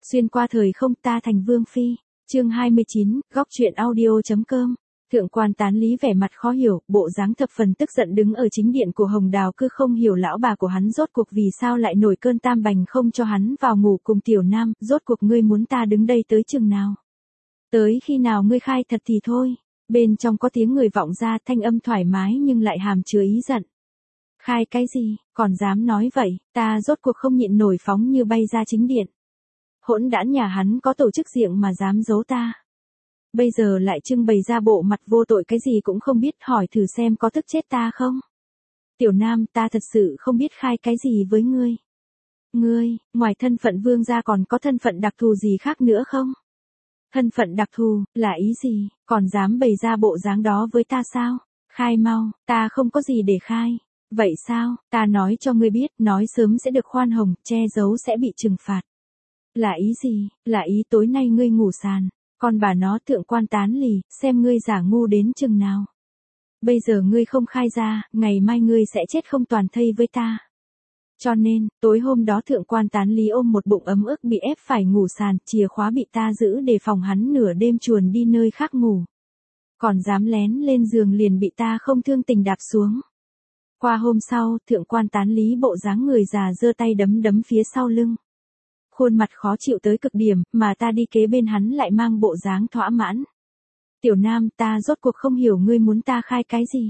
Xuyên qua thời không, ta thành vương phi. Chương 29, góc truyện audio.com. Thượng quan Tán Lý vẻ mặt khó hiểu, bộ dáng thập phần tức giận đứng ở chính điện của Hồng Đào, cứ không hiểu lão bà của hắn rốt cuộc vì sao lại nổi cơn tam bành không cho hắn vào ngủ cùng tiểu nam, rốt cuộc ngươi muốn ta đứng đây tới chừng nào? Tới khi nào ngươi khai thật thì thôi. Bên trong có tiếng người vọng ra, thanh âm thoải mái nhưng lại hàm chứa ý giận. Khai cái gì, còn dám nói vậy, ta rốt cuộc không nhịn nổi phóng như bay ra chính điện. Hỗn đản nhà hắn có tổ chức riêng mà dám giấu ta. Bây giờ lại trưng bày ra bộ mặt vô tội cái gì cũng không biết, hỏi thử xem có tức chết ta không. Tiểu Nam, ta thật sự không biết khai cái gì với ngươi. Ngươi, ngoài thân phận vương gia còn có thân phận đặc thù gì khác nữa không? Thân phận đặc thù, là ý gì, còn dám bày ra bộ dáng đó với ta sao? Khai mau, ta không có gì để khai. Vậy sao, ta nói cho ngươi biết, nói sớm sẽ được khoan hồng, che giấu sẽ bị trừng phạt. Là ý gì, là ý tối nay ngươi ngủ sàn. Con bà nó thượng quan Tán Lì, xem ngươi giả ngu đến chừng nào. Bây giờ ngươi không khai ra, ngày mai ngươi sẽ chết không toàn thây với ta. Cho nên, tối hôm đó thượng quan Tán Lý ôm một bụng ấm ức bị ép phải ngủ sàn, chìa khóa bị ta giữ để phòng hắn nửa đêm chuồn đi nơi khác ngủ. Còn dám lén lên giường liền bị ta không thương tình đạp xuống. Qua hôm sau, thượng quan Tán Lý bộ dáng người già giơ tay đấm đấm phía sau lưng. Khuôn mặt khó chịu tới cực điểm, mà ta đi kế bên hắn lại mang bộ dáng thỏa mãn. Tiểu Nam, ta rốt cuộc không hiểu ngươi muốn ta khai cái gì.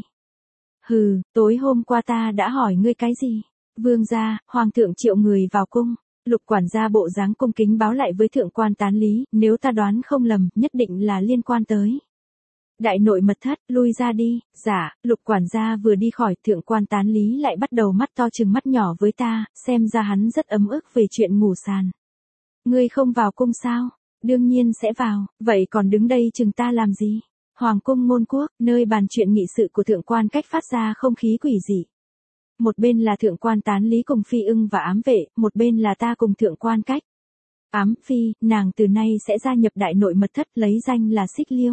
Hừ, tối hôm qua ta đã hỏi ngươi cái gì. Vương gia, hoàng thượng triệu người vào cung. Lục quản gia bộ dáng cung kính báo lại với thượng quan Tán Lý, nếu ta đoán không lầm, nhất định là liên quan tới đại nội mật thất, lui ra đi. Dạ, lục quản gia vừa đi khỏi, thượng quan Tán Lý lại bắt đầu mắt to trừng mắt nhỏ với ta, xem ra hắn rất ấm ức về chuyện ngủ sàn. Ngươi không vào cung sao? Đương nhiên sẽ vào, vậy còn đứng đây chừng ta làm gì? Hoàng cung Ngôn Quốc, nơi bàn chuyện nghị sự của thượng quan Cách phát ra không khí quỷ dị. Một bên là thượng quan Tán Lý cùng Phi Ưng và ám vệ, một bên là ta cùng thượng quan Cách. Ám Phi, nàng từ nay sẽ gia nhập đại nội mật thất, lấy danh là Xích Liêu.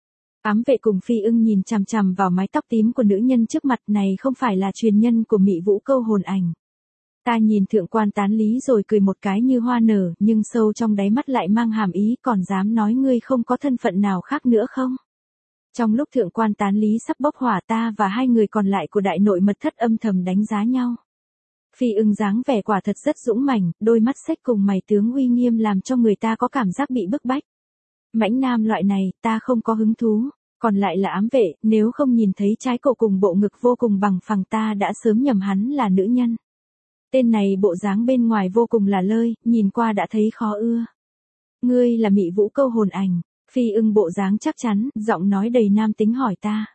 Ám vệ cùng Phi Ưng nhìn chằm chằm vào mái tóc tím của nữ nhân trước mặt, này không phải là truyền nhân của Mị Vũ Câu hồn ảnh. Ta nhìn thượng quan Tán Lý rồi cười một cái như hoa nở, nhưng sâu trong đáy mắt lại mang hàm ý, còn dám nói ngươi không có thân phận nào khác nữa không? Trong lúc thượng quan Tán Lý sắp bốc hỏa, ta và hai người còn lại của đại nội mật thất âm thầm đánh giá nhau. Phi Ưng dáng vẻ quả thật rất dũng mãnh, đôi mắt xếch cùng mày tướng uy nghiêm làm cho người ta có cảm giác bị bức bách. Mãnh nam loại này, ta không có hứng thú. Còn lại là ám vệ, nếu không nhìn thấy trái cổ cùng bộ ngực vô cùng bằng phẳng, ta đã sớm nhầm hắn là nữ nhân. Tên này bộ dáng bên ngoài vô cùng là lơi, nhìn qua đã thấy khó ưa. Ngươi là Mị Vũ Câu hồn ảnh. Phi Ưng bộ dáng chắc chắn, giọng nói đầy nam tính hỏi ta.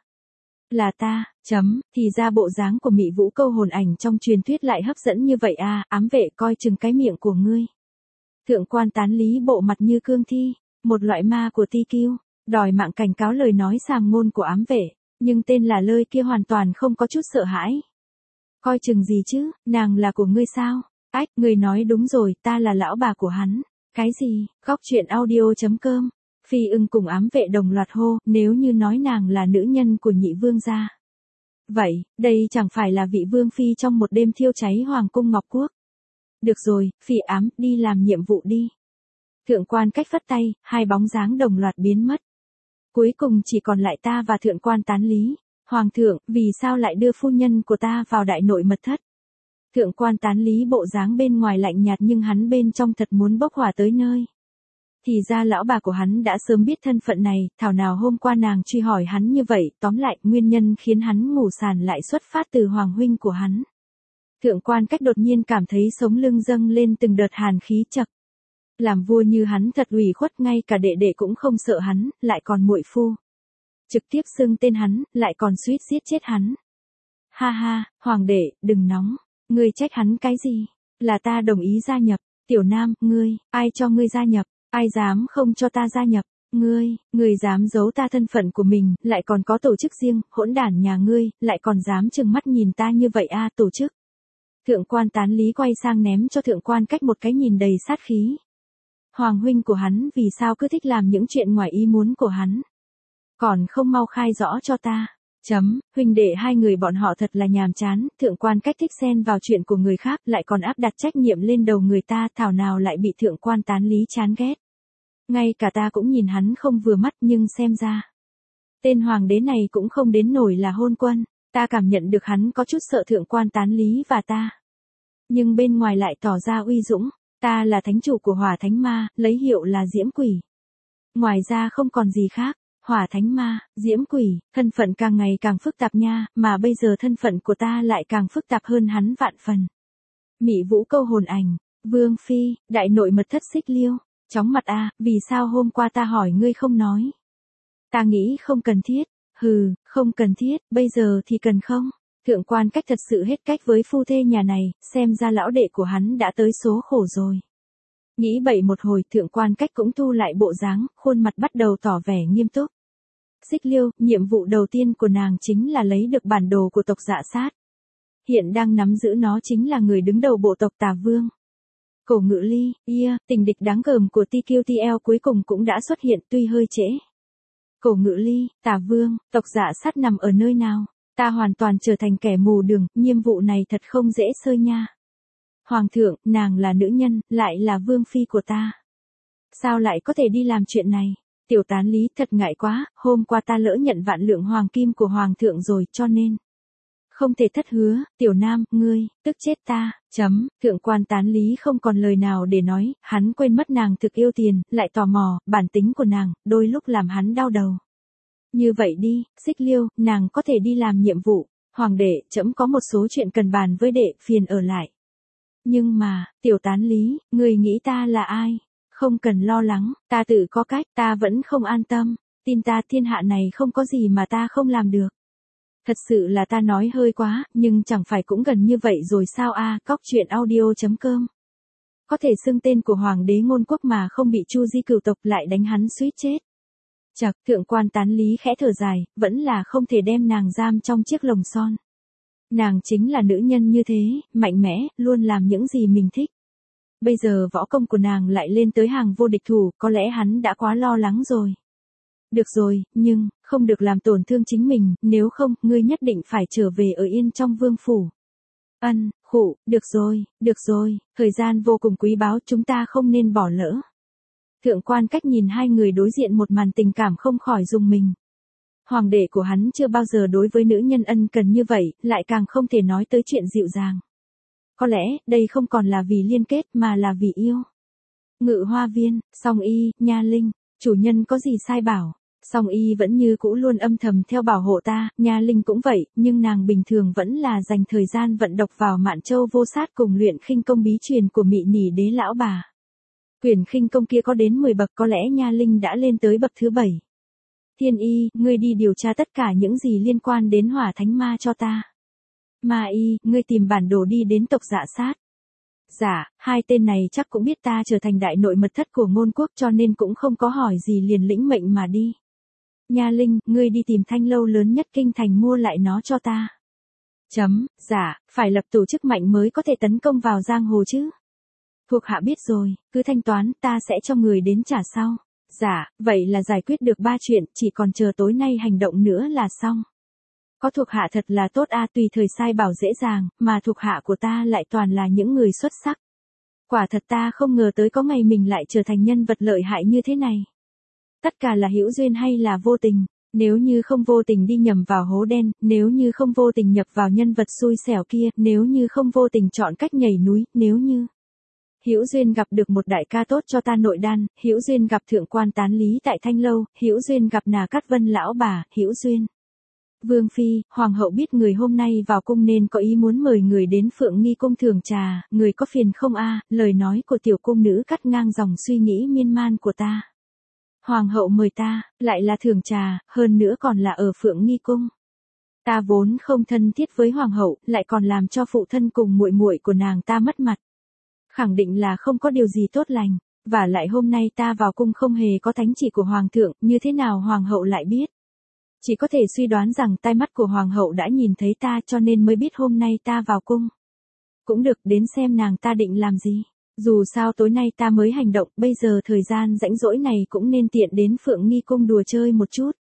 Là ta, thì ra bộ dáng của Mị Vũ Câu hồn ảnh trong truyền thuyết lại hấp dẫn như vậy à, ám vệ coi chừng cái miệng của ngươi. Thượng quan Tán Lý bộ mặt như cương thi, một loại ma của ti kiêu, đòi mạng cảnh cáo lời nói sàm ngôn của ám vệ, nhưng tên là lơi kia hoàn toàn không có chút sợ hãi. Coi chừng gì chứ, nàng là của ngươi sao? Ách, ngươi nói đúng rồi, ta là lão bà của hắn. Cái gì, góc truyện audio.com. Phi Ưng cùng ám vệ đồng loạt hô, nếu như nói nàng là nữ nhân của nhị vương gia. Vậy, đây chẳng phải là vị vương phi trong một đêm thiêu cháy hoàng cung Ngọc Quốc. Được rồi, Phi ám, đi làm nhiệm vụ đi. Thượng quan Cách phất tay, hai bóng dáng đồng loạt biến mất. Cuối cùng chỉ còn lại ta và thượng quan Tán Lý. Hoàng thượng, vì sao lại đưa phu nhân của ta vào đại nội mật thất? Thượng quan Tán Lý bộ dáng bên ngoài lạnh nhạt nhưng hắn bên trong thật muốn bốc hỏa tới nơi. Thì ra lão bà của hắn đã sớm biết thân phận này, thảo nào hôm qua nàng truy hỏi hắn như vậy, tóm lại, nguyên nhân khiến hắn ngủ sàn lại xuất phát từ hoàng huynh của hắn. Thượng quan Cách đột nhiên cảm thấy sống lưng dâng lên từng đợt hàn khí chậc. Làm vua như hắn thật ủy khuất, ngay cả đệ đệ cũng không sợ hắn, lại còn muội phu. Trực tiếp xưng tên hắn, lại còn suýt giết chết hắn. Ha ha, hoàng đệ, đừng nóng, ngươi trách hắn cái gì? Là ta đồng ý gia nhập. Tiểu Nam, ngươi, ai cho ngươi gia nhập? Ai dám không cho ta gia nhập? Ngươi dám giấu ta thân phận của mình, lại còn có tổ chức riêng, hỗn đản nhà ngươi, lại còn dám trừng mắt nhìn ta như vậy à, tổ chức. Thượng quan Tán Lý quay sang ném cho thượng quan Cách một cái nhìn đầy sát khí. Hoàng huynh của hắn vì sao cứ thích làm những chuyện ngoài ý muốn của hắn? Còn không mau khai rõ cho ta. Huynh đệ hai người bọn họ thật là nhàm chán, thượng quan cách thích xen vào chuyện của người khác lại còn áp đặt trách nhiệm lên đầu người ta, thảo nào lại bị thượng quan tán lý chán ghét. Ngay cả ta cũng nhìn hắn không vừa mắt, nhưng xem ra tên hoàng đế này cũng không đến nổi là hôn quân, ta cảm nhận được hắn có chút sợ thượng quan tán lý và ta. Nhưng bên ngoài lại tỏ ra uy dũng, ta là thánh chủ của hỏa thánh ma, lấy hiệu là diễm quỷ. Ngoài ra không còn gì khác. Hỏa thánh ma, diễm quỷ, thân phận càng ngày càng phức tạp nha, mà bây giờ thân phận của ta lại càng phức tạp hơn hắn vạn phần. Mị vũ câu hồn ảnh, vương phi, đại nội mật thất Xích Liêu, chóng mặt a, vì sao hôm qua ta hỏi ngươi không nói? Ta nghĩ không cần thiết, không cần thiết, bây giờ thì cần không? Thượng quan cách thật sự hết cách với phu thê nhà này, xem ra lão đệ của hắn đã tới số khổ rồi. Nghĩ bậy một hồi, thượng quan cách cũng thu lại bộ dáng, khuôn mặt bắt đầu tỏ vẻ nghiêm túc. Xích Liêu, nhiệm vụ đầu tiên của nàng chính là lấy được bản đồ của tộc Dạ Sát. Hiện đang nắm giữ nó chính là người đứng đầu bộ tộc Tà Vương. Cổ Ngự Ly, tình địch đáng gờm của TQTL cuối cùng cũng đã xuất hiện, tuy hơi trễ. Cổ Ngự Ly, Tà Vương, tộc Dạ Sát nằm ở nơi nào? Ta hoàn toàn trở thành kẻ mù đường, nhiệm vụ này thật không dễ xơi nha. Hoàng thượng, nàng là nữ nhân, lại là vương phi của ta. Sao lại có thể đi làm chuyện này? Tiểu tán lý, thật ngại quá, hôm qua ta lỡ nhận vạn lượng hoàng kim của hoàng thượng rồi, cho nên không thể thất hứa. Tiểu nam, ngươi, tức chết ta. Thượng quan tán lý không còn lời nào để nói, hắn quên mất nàng thực yêu tiền, lại tò mò, bản tính của nàng, đôi lúc làm hắn đau đầu. Như vậy đi, Xích Liêu, nàng có thể đi làm nhiệm vụ. Hoàng đệ, trẫm có một số chuyện cần bàn với đệ, phiền ở lại. Nhưng mà, tiểu tán lý, người nghĩ ta là ai? Không cần lo lắng, ta tự có cách, ta vẫn không an tâm. Tin ta, thiên hạ này không có gì mà ta không làm được. Thật sự là ta nói hơi quá, nhưng chẳng phải cũng gần như vậy rồi sao a? Cóc truyện audio.com. Có thể xưng tên của hoàng đế ngôn quốc mà không bị Chu Di cửu tộc lại đánh hắn suýt chết. Chậc, thượng quan tán lý khẽ thở dài, vẫn là không thể đem nàng giam trong chiếc lồng son. Nàng chính là nữ nhân như thế, mạnh mẽ, luôn làm những gì mình thích. Bây giờ võ công của nàng lại lên tới hàng vô địch thủ, có lẽ hắn đã quá lo lắng rồi. Được rồi, nhưng, không được làm tổn thương chính mình, nếu không, ngươi nhất định phải trở về ở yên trong vương phủ. Được rồi, thời gian vô cùng quý báu, chúng ta không nên bỏ lỡ. Thượng quan cách nhìn hai người đối diện một màn tình cảm không khỏi rùng mình. Hoàng đệ của hắn chưa bao giờ đối với nữ nhân ân cần như vậy, lại càng không thể nói tới chuyện dịu dàng. Có lẽ, đây không còn là vì liên kết mà là vì yêu. Ngự hoa viên, Song Y, Nha Linh, chủ nhân có gì sai bảo. Song Y vẫn như cũ luôn âm thầm theo bảo hộ ta, Nha Linh cũng vậy, nhưng nàng bình thường vẫn là dành thời gian vận độc vào Mạn Châu Vô Sát cùng luyện khinh công bí truyền của Mị Nỉ Đế lão bà. Quyển khinh công kia có đến 10 bậc, có lẽ Nha Linh đã lên tới bậc thứ 7. Thiên Y, ngươi đi điều tra tất cả những gì liên quan đến hỏa thánh ma cho ta. Ma Y, ngươi tìm bản đồ đi đến tộc Dạ Sát. Dạ, hai tên này chắc cũng biết ta trở thành đại nội mật thất của ngôn quốc cho nên cũng không có hỏi gì liền lĩnh mệnh mà đi. Nha Linh, ngươi đi tìm thanh lâu lớn nhất kinh thành mua lại nó cho ta. Dạ, phải lập tổ chức mạnh mới có thể tấn công vào giang hồ chứ. Thuộc hạ biết rồi, cứ thanh toán, ta sẽ cho người đến trả sau. Dạ, vậy là giải quyết được 3 chuyện, chỉ còn chờ tối nay hành động nữa là xong. Có thuộc hạ thật là tốt a, tùy thời sai bảo dễ dàng, mà thuộc hạ của ta lại toàn là những người xuất sắc. Quả thật ta không ngờ tới có ngày mình lại trở thành nhân vật lợi hại như thế này. Tất cả là hữu duyên hay là vô tình, nếu như không vô tình đi nhầm vào hố đen, nếu như không vô tình nhập vào nhân vật xui xẻo kia, nếu như không vô tình chọn cách nhảy núi, nếu như hữu duyên gặp được một đại ca tốt cho ta nội đan, hữu duyên gặp thượng quan tán lý tại Thanh Lâu, hữu duyên gặp Nà Cát Vân lão bà, hữu duyên. Vương phi, hoàng hậu biết người hôm nay vào cung nên có ý muốn mời người đến Phượng Nghi cung thưởng trà, người có phiền không a? Lời nói của tiểu cung nữ cắt ngang dòng suy nghĩ miên man của ta. Hoàng hậu mời ta, lại là thưởng trà, hơn nữa còn là ở Phượng Nghi cung. Ta vốn không thân thiết với hoàng hậu, lại còn làm cho phụ thân cùng muội muội của nàng ta mất mặt. Khẳng định là không có điều gì tốt lành, và lại hôm nay ta vào cung không hề có thánh chỉ của hoàng thượng, như thế nào hoàng hậu lại biết? Chỉ có thể suy đoán rằng tai mắt của hoàng hậu đã nhìn thấy ta cho nên mới biết hôm nay ta vào cung. Cũng được, đến xem nàng ta định làm gì. Dù sao tối nay ta mới hành động, bây giờ thời gian rảnh rỗi này cũng nên tiện đến Phượng Nghi cung đùa chơi một chút.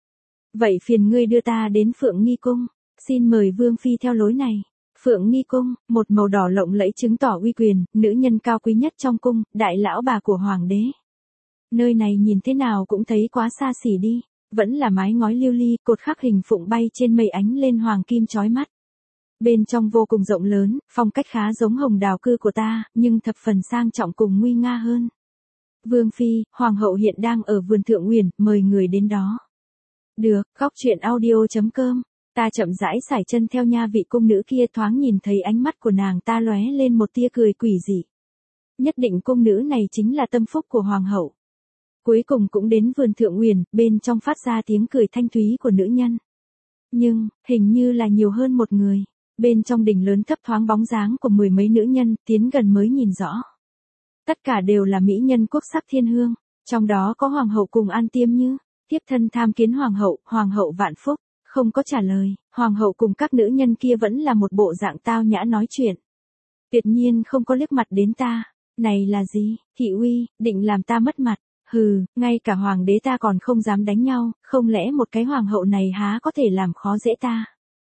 Vậy phiền ngươi đưa ta đến Phượng Nghi Cung, xin mời Vương Phi theo lối này. Phượng Nghi Cung, một màu đỏ lộng lẫy chứng tỏ uy quyền, nữ nhân cao quý nhất trong cung, đại lão bà của hoàng đế. Nơi này nhìn thế nào cũng thấy quá xa xỉ đi, vẫn là mái ngói lưu ly, cột khắc hình phụng bay trên mây ánh lên hoàng kim chói mắt. Bên trong vô cùng rộng lớn, phong cách khá giống hồng đào cư của ta, nhưng thập phần sang trọng cùng nguy nga hơn. Vương Phi, Hoàng hậu hiện đang ở vườn Thượng Uyển, mời người đến đó. Được, góc chuyện audio.com. Ta chậm rãi sải chân theo nha vị cung nữ kia, thoáng nhìn thấy ánh mắt của nàng ta lóe lên một tia cười quỷ dị. Nhất định cung nữ này chính là tâm phúc của Hoàng hậu. Cuối cùng cũng đến vườn Thượng Uyển, bên trong phát ra tiếng cười thanh thúy của nữ nhân. Nhưng, hình như là nhiều hơn một người. Bên trong đình lớn thấp thoáng bóng dáng của mười mấy nữ nhân, tiến gần mới nhìn rõ. Tất cả đều là mỹ nhân quốc sắc thiên hương, trong đó có Hoàng hậu cùng An Tiêm Như. Tiếp thân tham kiến Hoàng hậu vạn phúc, không có trả lời, Hoàng hậu cùng các nữ nhân kia vẫn là một bộ dạng tao nhã nói chuyện. Tuyệt nhiên không có liếc mặt đến ta, này là gì, thị uy, định làm ta mất mặt, hừ, ngay cả hoàng đế ta còn không dám đánh nhau, không lẽ một cái hoàng hậu này há có thể làm khó dễ ta.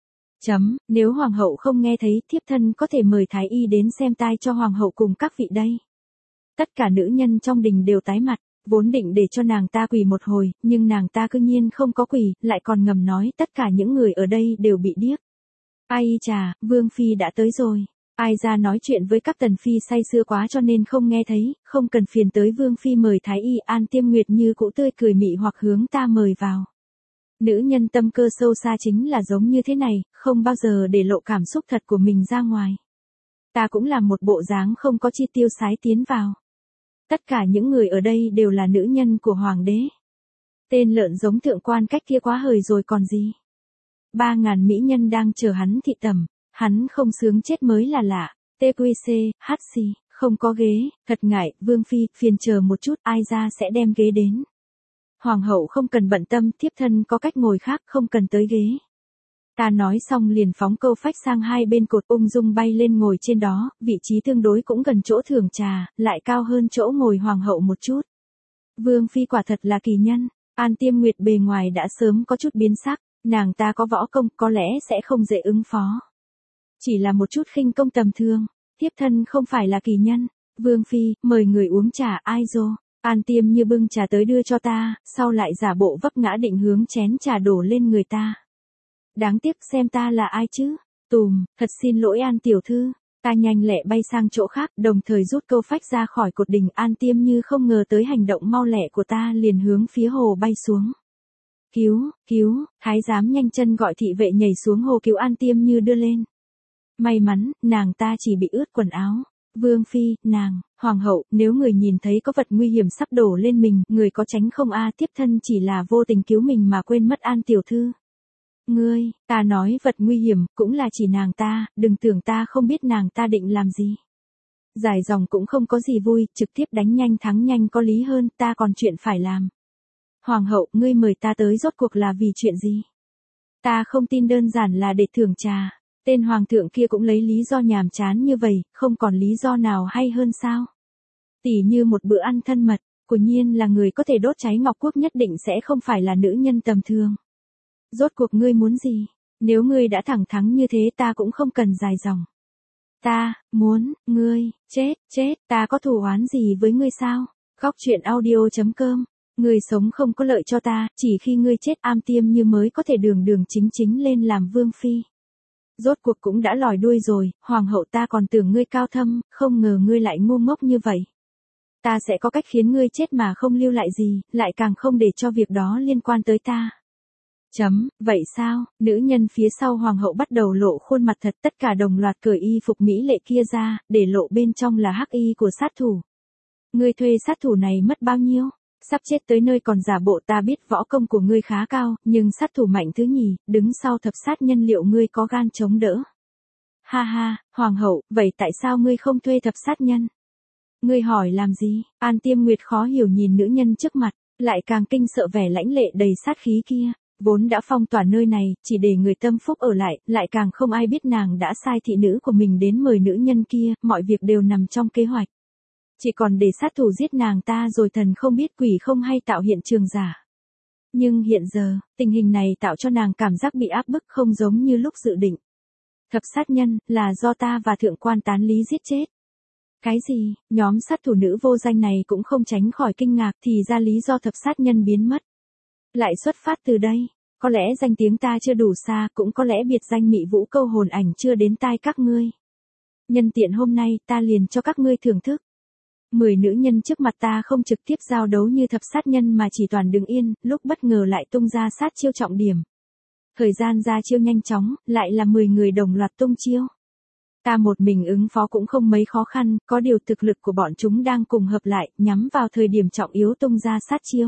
Nếu hoàng hậu không nghe thấy, thiếp thân có thể mời thái y đến xem tai cho hoàng hậu cùng các vị đây. Tất cả nữ nhân trong đình đều tái mặt. Vốn định để cho nàng ta quỳ một hồi, nhưng nàng ta cư nhiên không có quỳ, lại còn ngầm nói tất cả những người ở đây đều bị điếc. Ai chà, Vương Phi đã tới rồi. Ai ra nói chuyện với các tần phi say sưa quá cho nên không nghe thấy, không cần phiền tới Vương Phi mời thái y. An Tiêm Nguyệt như cũ tươi cười mị hoặc hướng ta mời vào. Nữ nhân tâm cơ sâu xa chính là giống như thế này, không bao giờ để lộ cảm xúc thật của mình ra ngoài. Ta cũng làm một bộ dáng không có chi tiêu sái tiến vào. Tất cả những người ở đây đều là nữ nhân của hoàng đế. Tên lợn giống thượng quan cách kia quá hời rồi còn gì. 3.000 mỹ nhân đang chờ hắn thị tẩm, hắn không sướng chết mới là lạ. TQC, HC, không có ghế, thật ngại, Vương Phi, phiền chờ một chút, ai ra sẽ đem ghế đến. Hoàng hậu không cần bận tâm, thiếp thân có cách ngồi khác, không cần tới ghế. Ta nói xong liền phóng câu phách sang hai bên cột, ung dung bay lên ngồi trên đó, vị trí tương đối cũng gần chỗ thưởng trà, lại cao hơn chỗ ngồi hoàng hậu một chút. Vương Phi quả thật là kỳ nhân. An Tiêm Nguyệt bề ngoài đã sớm có chút biến sắc, nàng ta có võ công, có lẽ sẽ không dễ ứng phó. Chỉ là một chút khinh công tầm thường, thiếp thân không phải là kỳ nhân. Vương Phi, mời người uống trà. Ai dô. An Tiêm Như bưng trà tới đưa cho ta, sau lại giả bộ vấp ngã định hướng chén trà đổ lên người ta. Đáng tiếc, xem ta là ai chứ. Thật xin lỗi An tiểu thư. Ta nhanh lẹ bay sang chỗ khác, đồng thời rút câu phách ra khỏi cột đình. An Tiêm Như không ngờ tới hành động mau lẹ của ta, liền hướng phía hồ bay xuống. Cứu, thái giám nhanh chân gọi thị vệ nhảy xuống hồ cứu An Tiêm Như đưa lên. May mắn, nàng ta chỉ bị ướt quần áo. Vương Phi, Hoàng hậu, nếu người nhìn thấy có vật nguy hiểm sắp đổ lên mình, người có tránh không tiếp thân chỉ là vô tình cứu mình mà quên mất An tiểu thư. Ta nói vật nguy hiểm, cũng là chỉ nàng ta, đừng tưởng ta không biết nàng ta định làm gì. Dài dòng cũng không có gì vui, trực tiếp đánh nhanh thắng nhanh có lý hơn, ta còn chuyện phải làm. Hoàng hậu, ngươi mời ta tới rốt cuộc là vì chuyện gì? Ta không tin đơn giản là để thưởng trà. Tên hoàng thượng kia cũng lấy lý do nhàm chán như vậy, không còn lý do nào hay hơn sao? Tỉ như một bữa ăn thân mật, quả nhiên là người có thể đốt cháy ngọc quốc nhất định sẽ không phải là nữ nhân tầm thường. Rốt cuộc ngươi muốn gì? Nếu ngươi đã thẳng thắn như thế ta cũng không cần dài dòng. Ta, muốn, ngươi, chết, ta có thù oán gì với ngươi sao? Góc chuyện audio.com. Ngươi sống không có lợi cho ta, chỉ khi ngươi chết Am Tiêm Như mới có thể đường chính lên làm vương phi. Rốt cuộc cũng đã lòi đuôi rồi, hoàng hậu ta còn tưởng ngươi cao thâm, không ngờ ngươi lại ngu ngốc như vậy. Ta sẽ có cách khiến ngươi chết mà không lưu lại gì, lại càng không để cho việc đó liên quan tới ta. Vậy sao, nữ nhân phía sau hoàng hậu bắt đầu lộ khuôn mặt thật, tất cả đồng loạt cởi y phục mỹ lệ kia ra, để lộ bên trong là hắc y của sát thủ. Ngươi thuê sát thủ này mất bao nhiêu? Sắp chết tới nơi còn giả bộ ta biết võ công của ngươi khá cao, nhưng sát thủ mạnh thứ nhì, đứng sau thập sát nhân liệu ngươi có gan chống đỡ. Ha, hoàng hậu, vậy tại sao ngươi không thuê thập sát nhân? Ngươi hỏi làm gì? An Tiêm Nguyệt khó hiểu nhìn nữ nhân trước mặt, lại càng kinh sợ vẻ lãnh lệ đầy sát khí kia. Vốn đã phong tỏa nơi này, chỉ để người tâm phúc ở lại càng không ai biết nàng đã sai thị nữ của mình đến mời nữ nhân kia, mọi việc đều nằm trong kế hoạch. Chỉ còn để sát thủ giết nàng ta rồi thần không biết quỷ không hay tạo hiện trường giả. Nhưng hiện giờ, tình hình này tạo cho nàng cảm giác bị áp bức không giống như lúc dự định. Thập sát nhân, là do ta và thượng quan tán lý giết chết. Cái gì, nhóm sát thủ nữ vô danh này cũng không tránh khỏi kinh ngạc thì ra lý do thập sát nhân biến mất. Lại xuất phát từ đây, có lẽ danh tiếng ta chưa đủ xa, cũng có lẽ biệt danh Mị Vũ Câu Hồn Ảnh chưa đến tai các ngươi. Nhân tiện hôm nay ta liền cho các ngươi thưởng thức. 10 nữ nhân trước mặt ta không trực tiếp giao đấu như thập sát nhân mà chỉ toàn đứng yên, lúc bất ngờ lại tung ra sát chiêu trọng điểm. Thời gian ra chiêu nhanh chóng, lại là 10 người đồng loạt tung chiêu. Ta một mình ứng phó cũng không mấy khó khăn, có điều thực lực của bọn chúng đang cùng hợp lại, nhắm vào thời điểm trọng yếu tung ra sát chiêu.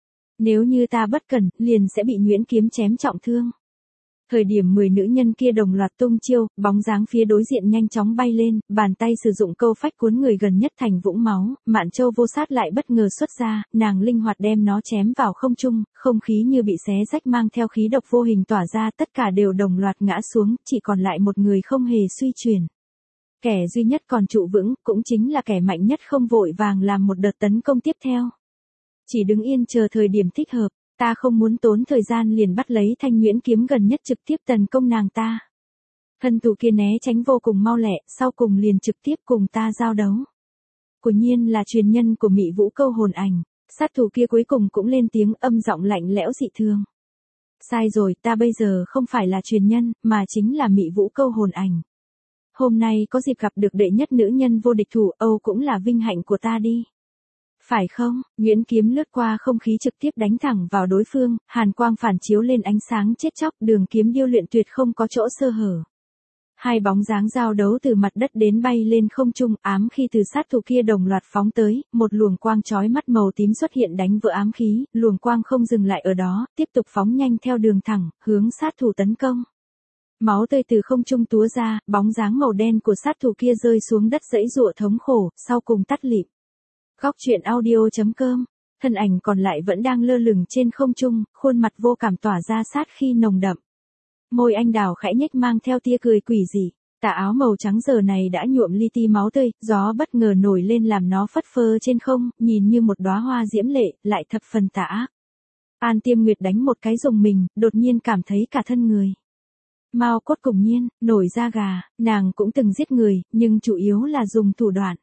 Nếu như ta bất cẩn, liền sẽ bị nhuyễn kiếm chém trọng thương. Thời điểm 10 nữ nhân kia đồng loạt tung chiêu, bóng dáng phía đối diện nhanh chóng bay lên, bàn tay sử dụng câu phách cuốn người gần nhất thành vũng máu, Mạn Châu Vô Sát lại bất ngờ xuất ra, nàng linh hoạt đem nó chém vào không trung, không khí như bị xé rách mang theo khí độc vô hình tỏa ra, tất cả đều đồng loạt ngã xuống, chỉ còn lại một người không hề suy chuyển. Kẻ duy nhất còn trụ vững, cũng chính là kẻ mạnh nhất không vội vàng làm một đợt tấn công tiếp theo. Chỉ đứng yên chờ thời điểm thích hợp. Ta không muốn tốn thời gian liền bắt lấy thanh nhuyễn kiếm gần nhất trực tiếp tấn công nàng ta. Thân thủ kia né tránh vô cùng mau lẹ, sau cùng liền trực tiếp cùng ta giao đấu. Quả nhiên là truyền nhân của Mị Vũ Câu Hồn Ảnh, sát thủ kia cuối cùng cũng lên tiếng âm giọng lạnh lẽo dị thường. Sai rồi, ta bây giờ không phải là truyền nhân, mà chính là Mị Vũ Câu Hồn Ảnh. Hôm nay có dịp gặp được đệ nhất nữ nhân vô địch thủ Âu cũng là vinh hạnh của ta đi. Phải không, nhuyễn kiếm lướt qua không khí trực tiếp đánh thẳng vào đối phương, hàn quang phản chiếu lên ánh sáng chết chóc, đường kiếm điêu luyện tuyệt không có chỗ sơ hở. Hai bóng dáng giao đấu từ mặt đất đến bay lên không trung, ám khi từ sát thủ kia đồng loạt phóng tới, một luồng quang chói mắt màu tím xuất hiện đánh vỡ ám khí, luồng quang không dừng lại ở đó, tiếp tục phóng nhanh theo đường thẳng, hướng sát thủ tấn công. Máu tươi từ không trung túa ra, bóng dáng màu đen của sát thủ kia rơi xuống đất giãy giụa thống khổ, sau cùng tắt lịm. Góc truyện audio.com, thân ảnh còn lại vẫn đang lơ lửng trên không trung, khuôn mặt vô cảm tỏa ra sát khí nồng đậm. Môi anh đào khẽ nhếch mang theo tia cười quỷ dị, tà áo màu trắng giờ này đã nhuộm li ti máu tươi, gió bất ngờ nổi lên làm nó phất phơ trên không, nhìn như một đóa hoa diễm lệ, lại thập phần tà ác. An Tiêm Nguyệt đánh một cái rùng mình, đột nhiên cảm thấy cả thân người mao cốt cùng nhiên, nổi da gà, nàng cũng từng giết người, nhưng chủ yếu là dùng thủ đoạn.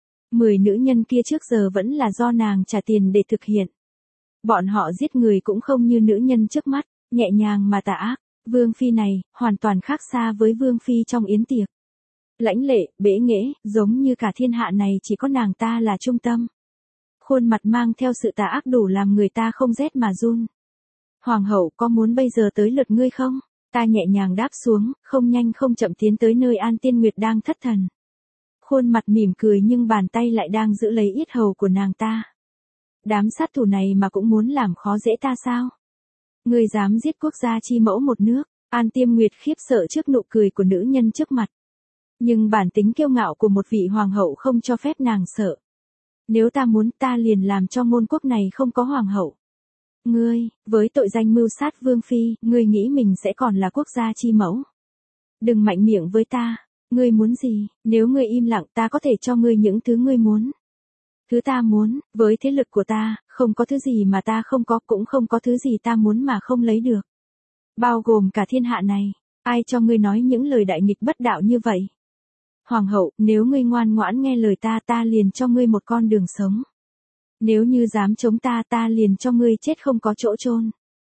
10 nữ nhân kia trước giờ vẫn là do nàng trả tiền để thực hiện. Bọn họ giết người cũng không như nữ nhân trước mắt, nhẹ nhàng mà tà ác. Vương phi này, hoàn toàn khác xa với vương phi trong yến tiệc. Lãnh lệ, bẽ nghễ, giống như cả thiên hạ này chỉ có nàng ta là trung tâm. Khuôn mặt mang theo sự tà ác đủ làm người ta không rét mà run. Hoàng hậu có muốn bây giờ tới lượt ngươi không? Ta nhẹ nhàng đáp xuống, không nhanh không chậm tiến tới nơi An Tiên Nguyệt đang thất thần. Khuôn mặt mỉm cười nhưng bàn tay lại đang giữ lấy yết hầu của nàng ta. Đám sát thủ này mà cũng muốn làm khó dễ ta sao? Ngươi dám giết quốc gia chi mẫu một nước? An Tiêm Nguyệt khiếp sợ trước nụ cười của nữ nhân trước mặt. Nhưng bản tính kiêu ngạo của một vị hoàng hậu không cho phép nàng sợ. Nếu ta muốn ta liền làm cho ngôn quốc này không có hoàng hậu. Ngươi, với tội danh mưu sát vương phi, ngươi nghĩ mình sẽ còn là quốc gia chi mẫu? Đừng mạnh miệng với ta. Ngươi muốn gì, nếu ngươi im lặng ta có thể cho ngươi những thứ ngươi muốn. Thứ ta muốn, với thế lực của ta, không có thứ gì mà ta không có, cũng không có thứ gì ta muốn mà không lấy được. Bao gồm cả thiên hạ này, ai cho ngươi nói những lời đại nghịch bất đạo như vậy? Hoàng hậu, nếu ngươi ngoan ngoãn nghe lời ta, ta liền cho ngươi một con đường sống. Nếu như dám chống ta, ta liền cho ngươi chết không có chỗ chôn.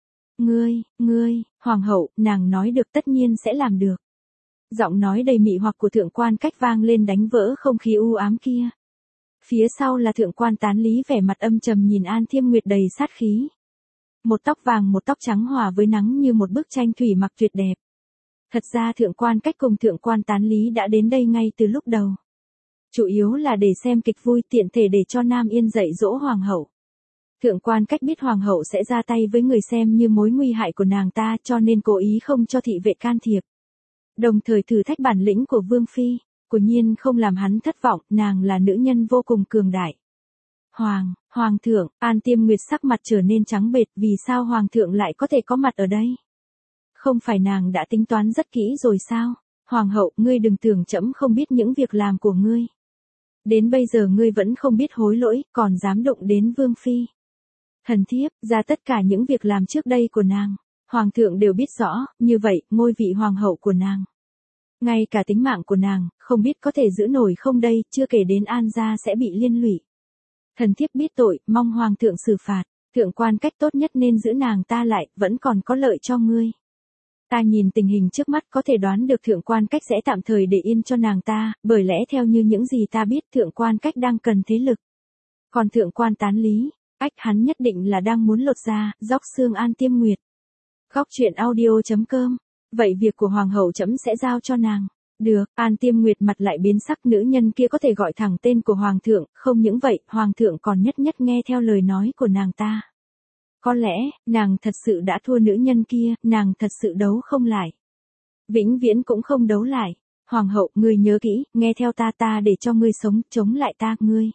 Ngươi, hoàng hậu, nàng nói được tất nhiên sẽ làm được. Giọng nói đầy mị hoặc của thượng quan cách vang lên đánh vỡ không khí u ám kia. Phía sau là thượng quan Tán Lý vẻ mặt âm trầm nhìn An Thiêm Nguyệt đầy sát khí. Một tóc vàng một tóc trắng hòa với nắng như một bức tranh thủy mặc tuyệt đẹp. Thật ra thượng quan cách cùng thượng quan Tán Lý đã đến đây ngay từ lúc đầu. Chủ yếu là để xem kịch vui tiện thể để cho Nam Yên dạy dỗ hoàng hậu. Thượng quan cách biết hoàng hậu sẽ ra tay với người xem như mối nguy hại của nàng ta cho nên cố ý không cho thị vệ can thiệp. Đồng thời thử thách bản lĩnh của Vương Phi, quả nhiên không làm hắn thất vọng, nàng là nữ nhân vô cùng cường đại. Hoàng thượng, An Tiêm Nguyệt sắc mặt trở nên trắng bệch, vì sao hoàng thượng lại có thể có mặt ở đây? Không phải nàng đã tính toán rất kỹ rồi sao? Hoàng hậu, ngươi đừng tưởng trẫm không biết những việc làm của ngươi. Đến bây giờ ngươi vẫn không biết hối lỗi, còn dám đụng đến Vương Phi. Thần thiếp, ra tất cả những việc làm trước đây của nàng. Hoàng thượng đều biết rõ, như vậy, ngôi vị hoàng hậu của nàng. Ngay cả tính mạng của nàng, không biết có thể giữ nổi không đây, chưa kể đến An gia sẽ bị liên lụy. Thần thiếp biết tội, mong hoàng thượng xử phạt. Thượng quan cách tốt nhất nên giữ nàng ta lại, vẫn còn có lợi cho ngươi. Ta nhìn tình hình trước mắt có thể đoán được thượng quan cách sẽ tạm thời để yên cho nàng ta, bởi lẽ theo như những gì ta biết thượng quan cách đang cần thế lực. Còn thượng quan tán lý, hắn nhất định là đang muốn lột da, róc xương An Tiêm Nguyệt. Góc truyện audio.com. Vậy việc của hoàng hậu trẫm sẽ giao cho nàng. Được, An Tiêm Nguyệt mặt lại biến sắc, nữ nhân kia có thể gọi thẳng tên của hoàng thượng, không những vậy, hoàng thượng còn nhất nhất nghe theo lời nói của nàng ta. Có lẽ, nàng thật sự đã thua nữ nhân kia, nàng thật sự đấu không lại. Vĩnh viễn cũng không đấu lại. Hoàng hậu, ngươi nhớ kỹ, nghe theo ta để cho ngươi sống, chống lại ta, ngươi.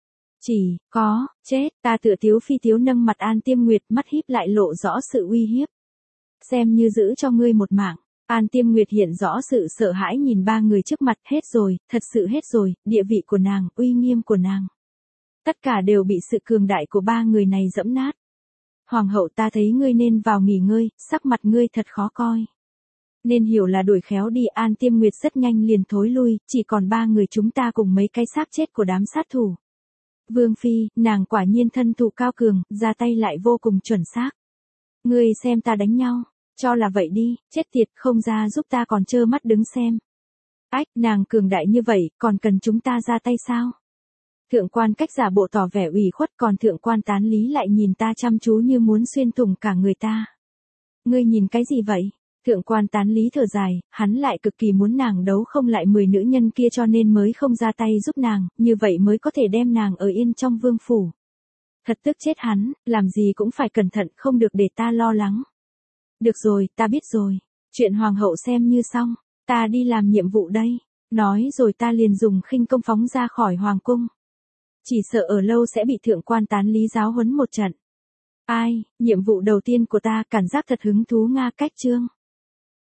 Chỉ, có, chết, ta tựa tiếu phi tiếu nâng mặt An Tiêm Nguyệt, mắt híp lại lộ rõ sự uy hiếp. Xem như giữ cho ngươi một mạng. An Tiêm Nguyệt hiện rõ sự sợ hãi nhìn ba người trước mặt, hết rồi, thật sự hết rồi, địa vị của nàng, uy nghiêm của nàng. Tất cả đều bị sự cường đại của ba người này dẫm nát. Hoàng hậu, ta thấy ngươi nên vào nghỉ ngơi, sắc mặt ngươi thật khó coi. Nên hiểu là đuổi khéo đi. An Tiêm Nguyệt rất nhanh liền thối lui, chỉ còn ba người chúng ta cùng mấy cái xác chết của đám sát thủ. Vương phi, nàng quả nhiên thân thủ cao cường, ra tay lại vô cùng chuẩn xác. Ngươi xem ta đánh nhau, cho là vậy đi, chết tiệt, không ra giúp ta còn trơ mắt đứng xem. Nàng cường đại như vậy, còn cần chúng ta ra tay sao? Thượng quan cách giả bộ tỏ vẻ ủy khuất, còn thượng quan tán lý lại nhìn ta chăm chú như muốn xuyên thủng cả người ta. Ngươi nhìn cái gì vậy? Thượng quan tán lý thở dài, hắn lại cực kỳ muốn nàng đấu không lại 10 nữ nhân kia cho nên mới không ra tay giúp nàng, như vậy mới có thể đem nàng ở yên trong vương phủ. Thật tức chết hắn, làm gì cũng phải cẩn thận, không được để ta lo lắng. Được rồi, ta biết rồi. Chuyện hoàng hậu xem như xong, ta đi làm nhiệm vụ đây. Nói rồi ta liền dùng khinh công phóng ra khỏi hoàng cung. Chỉ sợ ở lâu sẽ bị thượng quan tán lý giáo huấn một trận. Nhiệm vụ đầu tiên của ta, cảm giác thật hứng thú Nga. Cách chương